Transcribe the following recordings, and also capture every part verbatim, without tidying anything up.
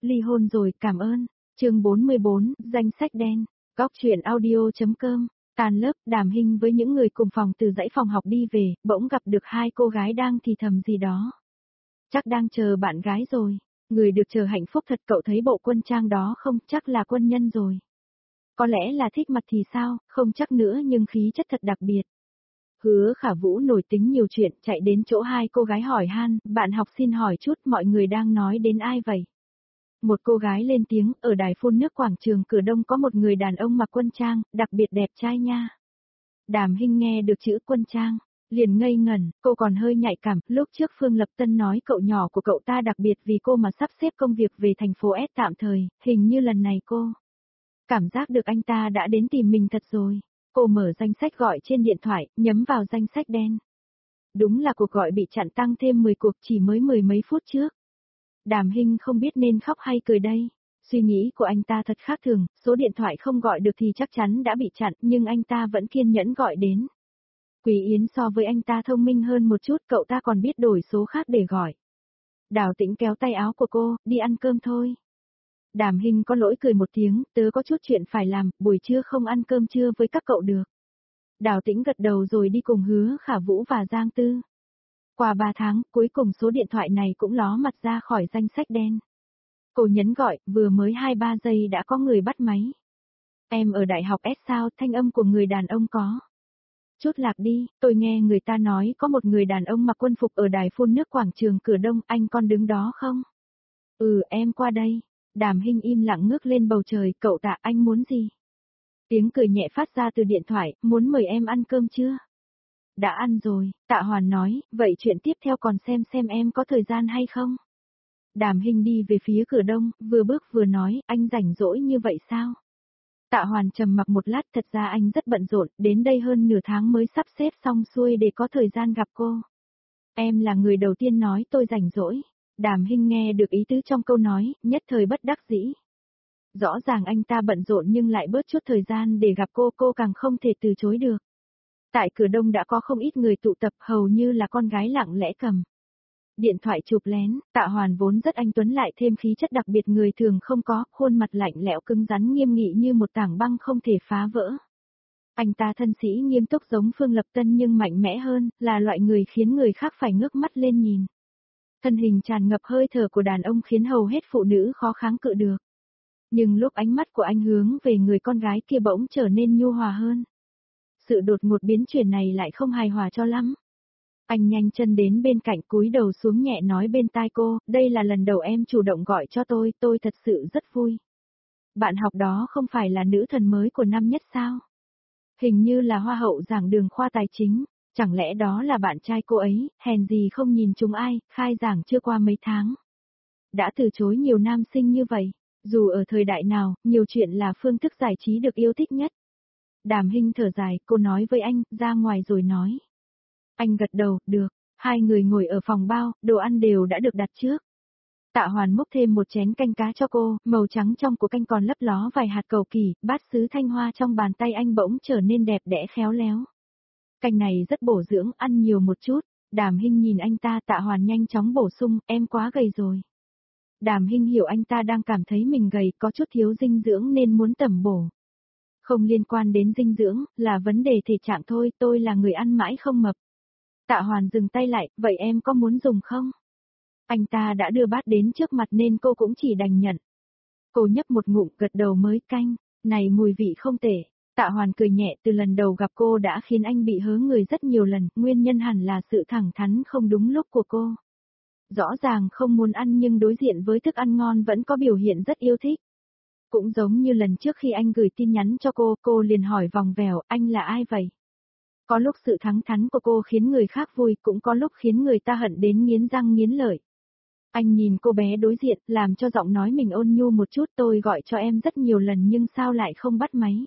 ly hôn rồi, cảm ơn. Chương bốn mươi bốn, danh sách đen. Góc truyện audio.com. Tàn lớp, Đàm Hinh với những người cùng phòng từ dãy phòng học đi về, bỗng gặp được hai cô gái đang thì thầm gì đó. Chắc đang chờ bạn gái rồi. Người được chờ hạnh phúc thật, cậu thấy bộ quân trang đó không, chắc là quân nhân rồi. Có lẽ là thích mặt thì sao, không chắc nữa, nhưng khí chất thật đặc biệt. Hứa Khả Vũ nổi tính nhiều chuyện, chạy đến chỗ hai cô gái hỏi han, bạn học xin hỏi chút, mọi người đang nói đến ai vậy? Một cô gái lên tiếng, ở đài phun nước quảng trường Cửa Đông có một người đàn ông mặc quân trang, đặc biệt đẹp trai nha. Đàm Hinh nghe được chữ quân trang, liền ngây ngẩn, cô còn hơi nhạy cảm, lúc trước Phương Lập Tân nói cậu nhỏ của cậu ta đặc biệt vì cô mà sắp xếp công việc về thành phố S tạm thời, hình như lần này cô cảm giác được anh ta đã đến tìm mình thật rồi. Cô mở danh sách gọi trên điện thoại, nhấm vào danh sách đen. Đúng là cuộc gọi bị chặn tăng thêm mười cuộc chỉ mới mười mấy phút trước. Đàm Hinh không biết nên khóc hay cười đây. Suy nghĩ của anh ta thật khác thường, số điện thoại không gọi được thì chắc chắn đã bị chặn, nhưng anh ta vẫn kiên nhẫn gọi đến. Quý Yến so với anh ta thông minh hơn một chút, cậu ta còn biết đổi số khác để gọi. Đào Tĩnh kéo tay áo của cô, đi ăn cơm thôi. Đàm Hinh có lỗi cười một tiếng, tớ có chút chuyện phải làm, buổi trưa không ăn cơm trưa với các cậu được. Đào Tĩnh gật đầu rồi đi cùng Hứa Khả Vũ và Giang Tư. Qua ba tháng, cuối cùng số điện thoại này cũng ló mặt ra khỏi danh sách đen. Cô nhấn gọi, vừa mới hai ba giây đã có người bắt máy. Em ở đại học S sao, thanh âm của người đàn ông có chút lạc đi, tôi nghe người ta nói có một người đàn ông mặc quân phục ở đài phun nước quảng trường Cửa Đông, anh con đứng đó không? Ừ, em qua đây. Đàm Hinh im lặng ngước lên bầu trời, cậu Tạ, anh muốn gì? Tiếng cười nhẹ phát ra từ điện thoại, muốn mời em ăn cơm chưa? Đã ăn rồi, Tạ Hoàn nói, vậy chuyện tiếp theo còn xem xem em có thời gian hay không? Đàm Hinh đi về phía Cửa Đông, vừa bước vừa nói, anh rảnh rỗi như vậy sao? Tạ Hoàn trầm mặc một lát, thật ra anh rất bận rộn, đến đây hơn nửa tháng mới sắp xếp xong xuôi để có thời gian gặp cô. Em là người đầu tiên nói tôi rảnh rỗi. Đàm Hinh nghe được ý tứ trong câu nói, nhất thời bất đắc dĩ. Rõ ràng anh ta bận rộn nhưng lại bớt chút thời gian để gặp cô, cô càng không thể từ chối được. Tại Cửa Đông đã có không ít người tụ tập, hầu như là con gái lặng lẽ cầm điện thoại chụp lén. Tạ Hoàn vốn rất anh tuấn lại thêm khí chất đặc biệt người thường không có, khuôn mặt lạnh lẽo cứng rắn nghiêm nghị như một tảng băng không thể phá vỡ. Anh ta thân sĩ nghiêm túc giống Phương Lập Tân nhưng mạnh mẽ hơn, là loại người khiến người khác phải ngước mắt lên nhìn. Thân hình tràn ngập hơi thở của đàn ông khiến hầu hết phụ nữ khó kháng cự được. Nhưng lúc ánh mắt của anh hướng về người con gái kia bỗng trở nên nhu hòa hơn. Sự đột ngột biến chuyển này lại không hài hòa cho lắm. Anh nhanh chân đến bên cạnh, cúi đầu xuống nhẹ nói bên tai cô, đây là lần đầu em chủ động gọi cho tôi, tôi thật sự rất vui. Bạn học đó không phải là nữ thần mới của năm nhất sao? Hình như là hoa hậu giảng đường khoa tài chính. Chẳng lẽ đó là bạn trai cô ấy, hèn gì không nhìn chúng ai, khai giảng chưa qua mấy tháng. Đã từ chối nhiều nam sinh như vậy, dù ở thời đại nào, nhiều chuyện là phương thức giải trí được yêu thích nhất. Đàm Hinh thở dài, cô nói với anh, ra ngoài rồi nói. Anh gật đầu, được, hai người ngồi ở phòng bao, đồ ăn đều đã được đặt trước. Tạ Hoàn múc thêm một chén canh cá cho cô, màu trắng trong của canh còn lấp ló vài hạt cầu kỳ, bát sứ thanh hoa trong bàn tay anh bỗng trở nên đẹp đẽ khéo léo. Canh này rất bổ dưỡng, ăn nhiều một chút. Đàm Hinh nhìn anh ta, Tạ Hoàn nhanh chóng bổ sung, em quá gầy rồi. Đàm Hinh hiểu anh ta đang cảm thấy mình gầy, có chút thiếu dinh dưỡng nên muốn tẩm bổ. Không liên quan đến dinh dưỡng, là vấn đề thể trạng thôi, tôi là người ăn mãi không mập. Tạ Hoàn dừng tay lại, vậy em có muốn dùng không? Anh ta đã đưa bát đến trước mặt nên cô cũng chỉ đành nhận. Cô nhấp một ngụm, gật đầu mới canh, này mùi vị không tệ. Tạ Hoàn cười nhẹ, từ lần đầu gặp cô đã khiến anh bị hớ người rất nhiều lần, nguyên nhân hẳn là sự thẳng thắn không đúng lúc của cô. Rõ ràng không muốn ăn nhưng đối diện với thức ăn ngon vẫn có biểu hiện rất yêu thích. Cũng giống như lần trước khi anh gửi tin nhắn cho cô, cô liền hỏi vòng vèo, anh là ai vậy? Có lúc sự thẳng thắn của cô khiến người khác vui, cũng có lúc khiến người ta hận đến nghiến răng nghiến lợi. Anh nhìn cô bé đối diện, làm cho giọng nói mình ôn nhu một chút, tôi gọi cho em rất nhiều lần nhưng sao lại không bắt máy?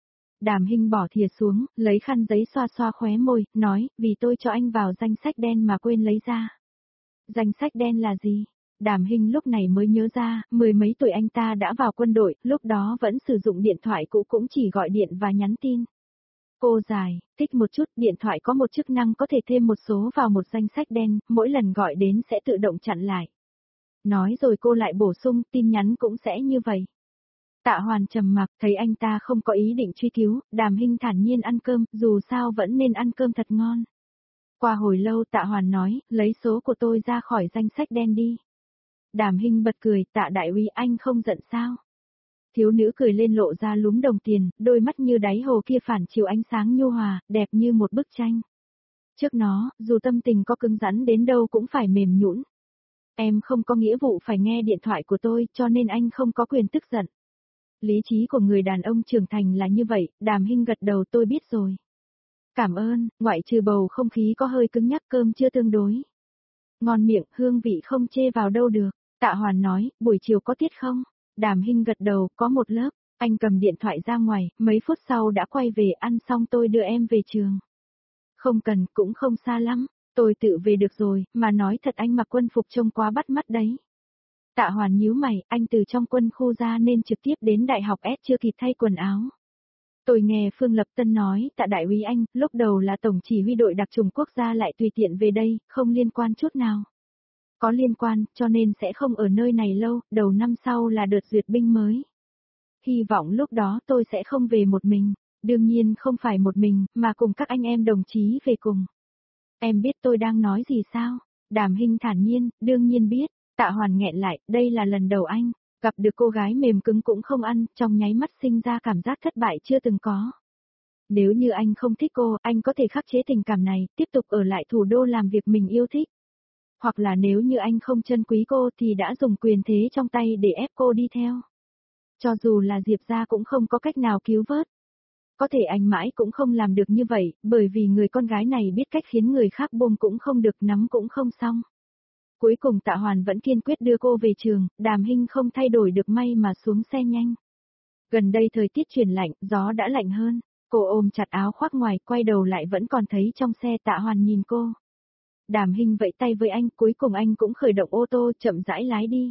Đàm Hinh bỏ thìa xuống, lấy khăn giấy xoa xoa khóe môi, nói, vì tôi cho anh vào danh sách đen mà quên lấy ra. Danh sách đen là gì? Đàm Hinh lúc này mới nhớ ra, mười mấy tuổi anh ta đã vào quân đội, lúc đó vẫn sử dụng điện thoại cũ cũng chỉ gọi điện và nhắn tin. Cô dài, thích một chút, điện thoại có một chức năng có thể thêm một số vào một danh sách đen, mỗi lần gọi đến sẽ tự động chặn lại. Nói rồi cô lại bổ sung, tin nhắn cũng sẽ như vậy. Tạ Hoàn trầm mặc, thấy anh ta không có ý định truy cứu, Đàm Hinh thản nhiên ăn cơm, dù sao vẫn nên ăn cơm thật ngon. Qua hồi lâu Tạ Hoàn nói, lấy số của tôi ra khỏi danh sách đen đi. Đàm Hinh bật cười, Tạ đại úy anh không giận sao? Thiếu nữ cười lên lộ ra lúm đồng tiền, đôi mắt như đáy hồ kia phản chiếu ánh sáng nhu hòa, đẹp như một bức tranh. Trước nó, dù tâm tình có cứng rắn đến đâu cũng phải mềm nhũn. Em không có nghĩa vụ phải nghe điện thoại của tôi, cho nên anh không có quyền tức giận. Lý trí của người đàn ông trưởng thành là như vậy, Đàm Hinh gật đầu, tôi biết rồi. Cảm ơn, ngoại trừ bầu không khí có hơi cứng nhắc, cơm chưa tương đối. Ngon miệng, hương vị không chê vào đâu được. Tạ Hoàn nói, buổi chiều có tiết không? Đàm Hinh gật đầu, có một lớp. Anh cầm điện thoại ra ngoài, mấy phút sau đã quay về, ăn xong tôi đưa em về trường. Không cần, cũng không xa lắm, tôi tự về được rồi, mà nói thật anh mặc quân phục trông quá bắt mắt đấy. Tạ Hoàn nhíu mày, anh từ trong quân khu ra nên trực tiếp đến đại học S chưa kịp thay quần áo. Tôi nghe Phương Lập Tân nói, Tạ đại úy anh, lúc đầu là tổng chỉ huy đội đặc chủng quốc gia lại tùy tiện về đây, không liên quan chút nào. Có liên quan, cho nên sẽ không ở nơi này lâu, đầu năm sau là đợt duyệt binh mới. Hy vọng lúc đó tôi sẽ không về một mình, đương nhiên không phải một mình, mà cùng các anh em đồng chí về cùng. Em biết tôi đang nói gì sao? Đàm Hinh thản nhiên, đương nhiên biết. Tạ Hoàn nghẹn lại, đây là lần đầu anh gặp được cô gái mềm cứng cũng không ăn, trong nháy mắt sinh ra cảm giác thất bại chưa từng có. Nếu như anh không thích cô, anh có thể khắc chế tình cảm này, tiếp tục ở lại thủ đô làm việc mình yêu thích. Hoặc là nếu như anh không trân quý cô thì đã dùng quyền thế trong tay để ép cô đi theo. Cho dù là Diệp gia cũng không có cách nào cứu vớt. Có thể anh mãi cũng không làm được như vậy, bởi vì người con gái này biết cách khiến người khác buông cũng không được, nắm cũng không xong. Cuối cùng Tạ Hoàn vẫn kiên quyết đưa cô về trường, Đàm Hinh không thay đổi được, may mà xuống xe nhanh. Gần đây thời tiết chuyển lạnh, gió đã lạnh hơn, cô ôm chặt áo khoác ngoài, quay đầu lại vẫn còn thấy trong xe Tạ Hoàn nhìn cô. Đàm Hinh vẫy tay với anh, cuối cùng anh cũng khởi động ô tô chậm rãi lái đi.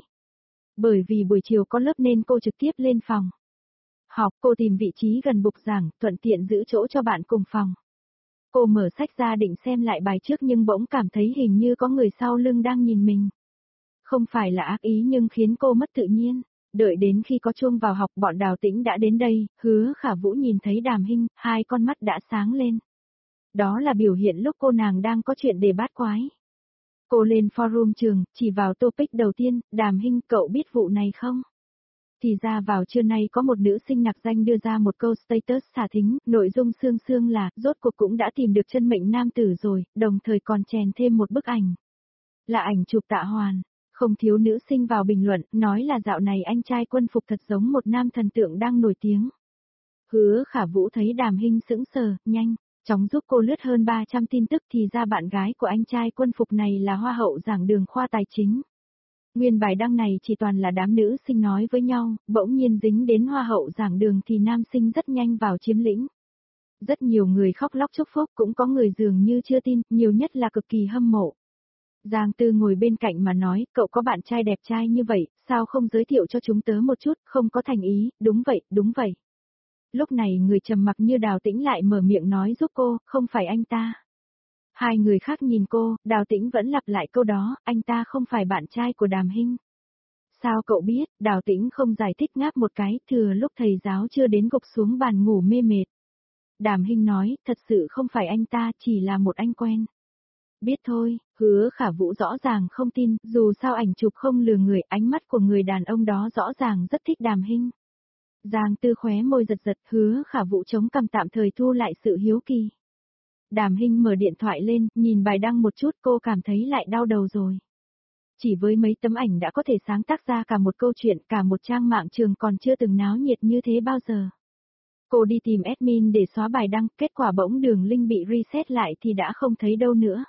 Bởi vì buổi chiều có lớp nên cô trực tiếp lên phòng học, cô tìm vị trí gần bục giảng, thuận tiện giữ chỗ cho bạn cùng phòng. Cô mở sách ra định xem lại bài trước nhưng bỗng cảm thấy hình như có người sau lưng đang nhìn mình. Không phải là ác ý nhưng khiến cô mất tự nhiên. Đợi đến khi có chuông vào học, bọn Đào Tĩnh đã đến đây, Hứa Khả Vũ nhìn thấy Đàm Hinh, hai con mắt đã sáng lên. Đó là biểu hiện lúc cô nàng đang có chuyện để bát quái. Cô lên forum trường, chỉ vào topic đầu tiên, Đàm Hinh, cậu biết vụ này không? Thì ra vào trưa nay có một nữ sinh nặc danh đưa ra một câu status xả thính, nội dung xương xương là, rốt cuộc cũng đã tìm được chân mệnh nam tử rồi, đồng thời còn chèn thêm một bức ảnh. Là ảnh chụp Tạ Hoàn, không thiếu nữ sinh vào bình luận, nói là dạo này anh trai quân phục thật giống một nam thần tượng đang nổi tiếng. Hứa Khả Vũ thấy Đàm Hinh sững sờ, nhanh, chóng giúp cô lướt hơn ba trăm tin tức, thì ra bạn gái của anh trai quân phục này là hoa hậu giảng đường khoa tài chính. Nguyên bài đăng này chỉ toàn là đám nữ sinh nói với nhau, bỗng nhiên dính đến hoa hậu giảng đường thì nam sinh rất nhanh vào chiếm lĩnh. Rất nhiều người khóc lóc chúc phúc, cũng có người dường như chưa tin, nhiều nhất là cực kỳ hâm mộ. Giang Tư ngồi bên cạnh mà nói, cậu có bạn trai đẹp trai như vậy, sao không giới thiệu cho chúng tớ một chút, không có thành ý, đúng vậy, đúng vậy. Lúc này người trầm mặc như Đào Tĩnh lại mở miệng nói giúp cô, không phải anh ta. Hai người khác nhìn cô, Đào Tĩnh vẫn lặp lại câu đó, anh ta không phải bạn trai của Đàm Hinh. Sao cậu biết, Đào Tĩnh không giải thích, ngáp một cái, thừa lúc thầy giáo chưa đến gục xuống bàn ngủ mê mệt. Đàm Hinh nói, thật sự không phải anh ta, chỉ là một anh quen. Biết thôi, Hứa Khả Vũ rõ ràng không tin, dù sao ảnh chụp không lừa người, ánh mắt của người đàn ông đó rõ ràng rất thích Đàm Hinh. Giang Tư khóe môi giật giật, Hứa Khả Vũ chống cằm tạm thời thu lại sự hiếu kỳ. Đàm Hinh mở điện thoại lên, nhìn bài đăng một chút, cô cảm thấy lại đau đầu rồi. Chỉ với mấy tấm ảnh đã có thể sáng tác ra cả một câu chuyện, cả một trang mạng trường còn chưa từng náo nhiệt như thế bao giờ. Cô đi tìm admin để xóa bài đăng, kết quả bỗng đường link bị reset lại thì đã không thấy đâu nữa.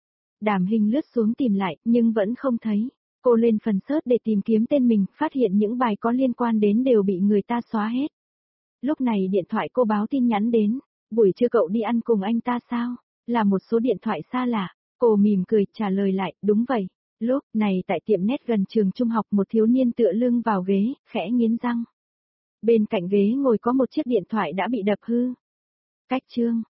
Đàm Hinh lướt xuống tìm lại, nhưng vẫn không thấy. Cô lên phần search để tìm kiếm tên mình, phát hiện những bài có liên quan đến đều bị người ta xóa hết. Lúc này điện thoại cô báo tin nhắn đến. Buổi trưa cậu đi ăn cùng anh ta sao? Là một số điện thoại xa lạ. Cô mỉm cười trả lời lại, đúng vậy. Lúc này tại tiệm net gần trường trung học, một thiếu niên tựa lưng vào ghế, khẽ nghiến răng. Bên cạnh ghế ngồi có một chiếc điện thoại đã bị đập hư. Cách chương.